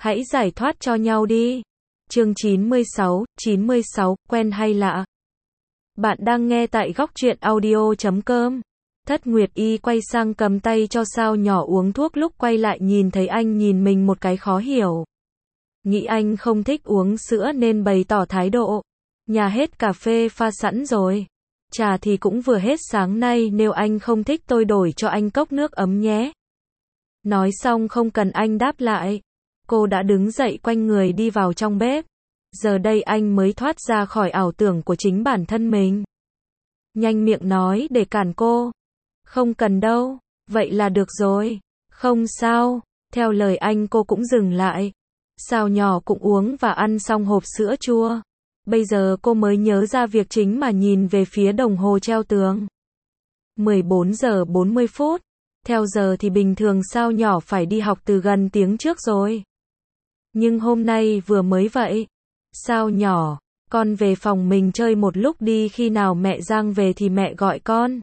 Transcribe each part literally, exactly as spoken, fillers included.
Hãy giải thoát cho nhau đi. Chương chín mươi sáu, chín mươi sáu, quen hay lạ? Bạn đang nghe tại góc truyện audio chấm com. Thất Nguyệt Y quay sang cầm tay cho Sao Nhỏ uống thuốc, lúc quay lại nhìn thấy anh nhìn mình một cái khó hiểu. Nghĩ anh không thích uống sữa nên bày tỏ thái độ. Nhà hết cà phê pha sẵn rồi. Trà thì cũng vừa hết sáng nay, nếu anh không thích tôi đổi cho anh cốc nước ấm nhé. Nói xong không cần anh đáp lại. Cô đã đứng dậy quanh người đi vào trong bếp. Giờ đây anh mới thoát ra khỏi ảo tưởng của chính bản thân mình. Nhanh miệng nói để cản cô. Không cần đâu, vậy là được rồi. Không sao, theo lời anh cô cũng dừng lại. Sao Nhỏ cũng uống và ăn xong hộp sữa chua. Bây giờ cô mới nhớ ra việc chính mà nhìn về phía đồng hồ treo tường. mười bốn giờ bốn mươi phút. Theo giờ thì bình thường Sao Nhỏ phải đi học từ gần tiếng trước rồi. Nhưng hôm nay vừa mới vậy. Sao Nhỏ, con về phòng mình chơi một lúc đi, khi nào mẹ Giang về thì mẹ gọi con.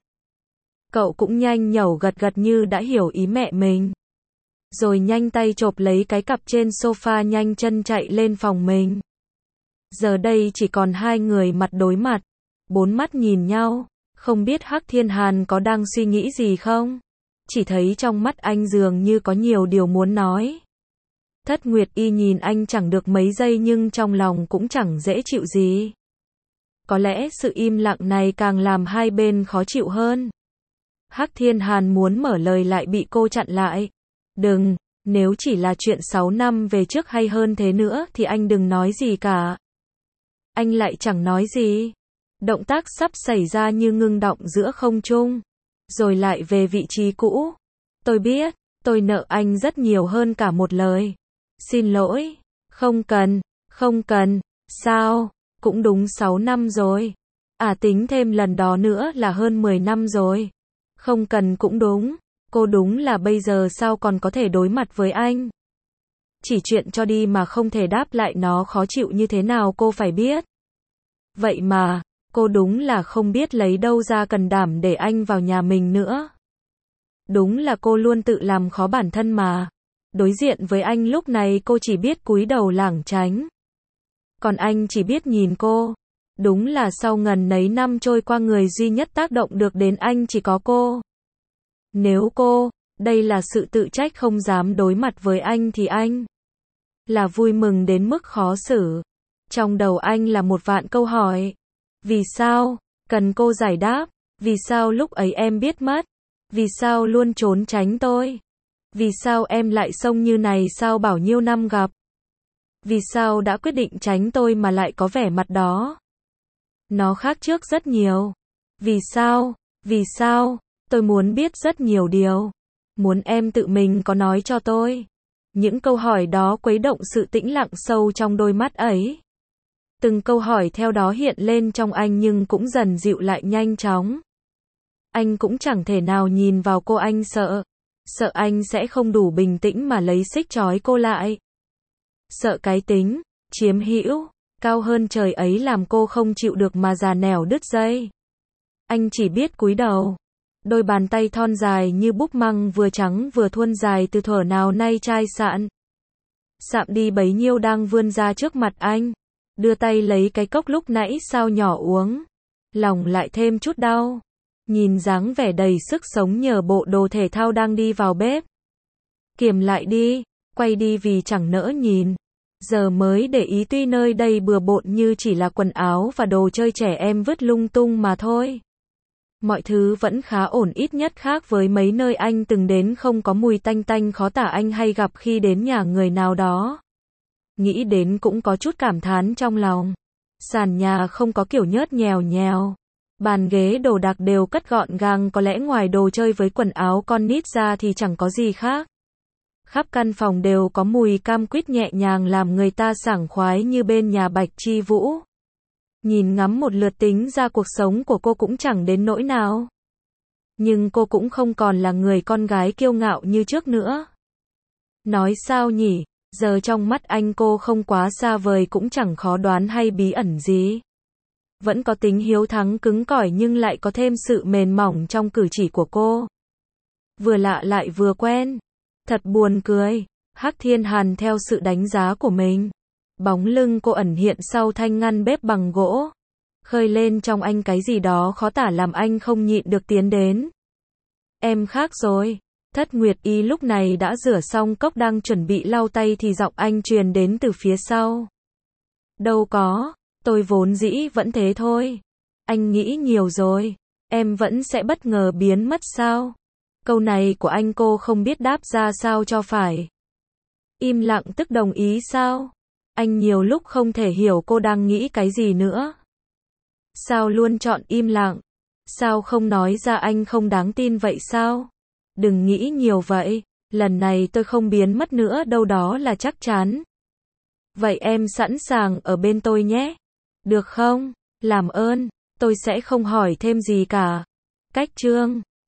Cậu cũng nhanh nhẩu gật gật như đã hiểu ý mẹ mình. Rồi nhanh tay chộp lấy cái cặp trên sofa, nhanh chân chạy lên phòng mình. Giờ đây chỉ còn hai người mặt đối mặt. Bốn mắt nhìn nhau. Không biết Hắc Thiên Hàn có đang suy nghĩ gì không? Chỉ thấy trong mắt anh dường như có nhiều điều muốn nói. Thất Nguyệt Y nhìn anh chẳng được mấy giây nhưng trong lòng cũng chẳng dễ chịu gì. Có lẽ sự im lặng này càng làm hai bên khó chịu hơn. Hắc Thiên Hàn muốn mở lời lại bị cô chặn lại. Đừng, nếu chỉ là chuyện sáu năm về trước hay hơn thế nữa thì anh đừng nói gì cả. Anh lại chẳng nói gì. Động tác sắp xảy ra như ngưng động giữa không trung. Rồi lại về vị trí cũ. Tôi biết, tôi nợ anh rất nhiều hơn cả một lời. Xin lỗi. Không cần, không cần. Sao? Cũng đúng sáu năm rồi. À tính thêm lần đó nữa là hơn mười năm rồi. Không cần cũng đúng. Cô đúng là bây giờ sao còn có thể đối mặt với anh. Chỉ chuyện cho đi mà không thể đáp lại nó khó chịu như thế nào cô phải biết. Vậy mà, cô đúng là không biết lấy đâu ra can đảm để anh vào nhà mình nữa. Đúng là cô luôn tự làm khó bản thân mà. Đối diện với anh lúc này cô chỉ biết cúi đầu lảng tránh. Còn anh chỉ biết nhìn cô. Đúng là sau ngần ấy năm trôi qua, người duy nhất tác động được đến anh chỉ có cô. Nếu cô, đây là sự tự trách không dám đối mặt với anh thì anh là vui mừng đến mức khó xử. Trong đầu anh là một vạn câu hỏi. Vì sao? Cần cô giải đáp. Vì sao lúc ấy em biết mất? Vì sao luôn trốn tránh tôi? Vì sao em lại xông như này sau bao nhiêu năm gặp? Vì sao đã quyết định tránh tôi mà lại có vẻ mặt đó? Nó khác trước rất nhiều. Vì sao? Vì sao? Tôi muốn biết rất nhiều điều. Muốn em tự mình có nói cho tôi. Những câu hỏi đó khuấy động sự tĩnh lặng sâu trong đôi mắt ấy. Từng câu hỏi theo đó hiện lên trong anh nhưng cũng dần dịu lại nhanh chóng. Anh cũng chẳng thể nào nhìn vào cô, anh sợ. Sợ anh sẽ không đủ bình tĩnh mà lấy xích trói cô lại. Sợ cái tính chiếm hữu cao hơn trời ấy làm cô không chịu được mà già nẻo đứt dây. Anh chỉ biết cúi đầu. Đôi bàn tay thon dài như búp măng, vừa trắng vừa thuôn dài từ thuở nào nay chai sạn sạm đi bấy nhiêu, đang vươn ra trước mặt anh. Đưa tay lấy cái cốc lúc nãy Sao Nhỏ uống. Lòng lại thêm chút đau. Nhìn dáng vẻ đầy sức sống nhờ bộ đồ thể thao đang đi vào bếp. Kiềm lại đi, quay đi vì chẳng nỡ nhìn. Giờ mới để ý tuy nơi đây bừa bộn như chỉ là quần áo và đồ chơi trẻ em vứt lung tung mà thôi. Mọi thứ vẫn khá ổn, ít nhất khác với mấy nơi anh từng đến, không có mùi tanh tanh khó tả anh hay gặp khi đến nhà người nào đó. Nghĩ đến cũng có chút cảm thán trong lòng. Sàn nhà không có kiểu nhớt nhèo nhèo. Bàn ghế đồ đạc đều cất gọn gàng, có lẽ ngoài đồ chơi với quần áo con nít ra thì chẳng có gì khác. Khắp căn phòng đều có mùi cam quýt nhẹ nhàng làm người ta sảng khoái như bên nhà Bạch Chi Vũ. Nhìn ngắm một lượt tính ra cuộc sống của cô cũng chẳng đến nỗi nào. Nhưng cô cũng không còn là người con gái kiêu ngạo như trước nữa. Nói sao nhỉ, giờ trong mắt anh cô không quá xa vời, cũng chẳng khó đoán hay bí ẩn gì. Vẫn có tính hiếu thắng cứng cỏi nhưng lại có thêm sự mềm mỏng trong cử chỉ của cô. Vừa lạ lại vừa quen. Thật buồn cười. Hắc Thiên Hàn theo sự đánh giá của mình. Bóng lưng cô ẩn hiện sau thanh ngăn bếp bằng gỗ. Khơi lên trong anh cái gì đó khó tả làm anh không nhịn được tiến đến. Em khác rồi. Thất Nguyệt Y lúc này đã rửa xong cốc đang chuẩn bị lau tay thì giọng anh truyền đến từ phía sau. Đâu có, tôi vốn dĩ vẫn thế thôi. Anh nghĩ nhiều rồi. Em vẫn sẽ bất ngờ biến mất sao? Câu này của anh cô không biết đáp ra sao cho phải. Im lặng tức đồng ý sao? Anh nhiều lúc không thể hiểu cô đang nghĩ cái gì nữa. Sao luôn chọn im lặng? Sao không nói ra anh không đáng tin vậy sao? Đừng nghĩ nhiều vậy, lần này tôi không biến mất nữa đâu đó là chắc chắn. Vậy em sẵn sàng ở bên tôi nhé. Được không? Làm ơn, tôi sẽ không hỏi thêm gì cả. Cách chương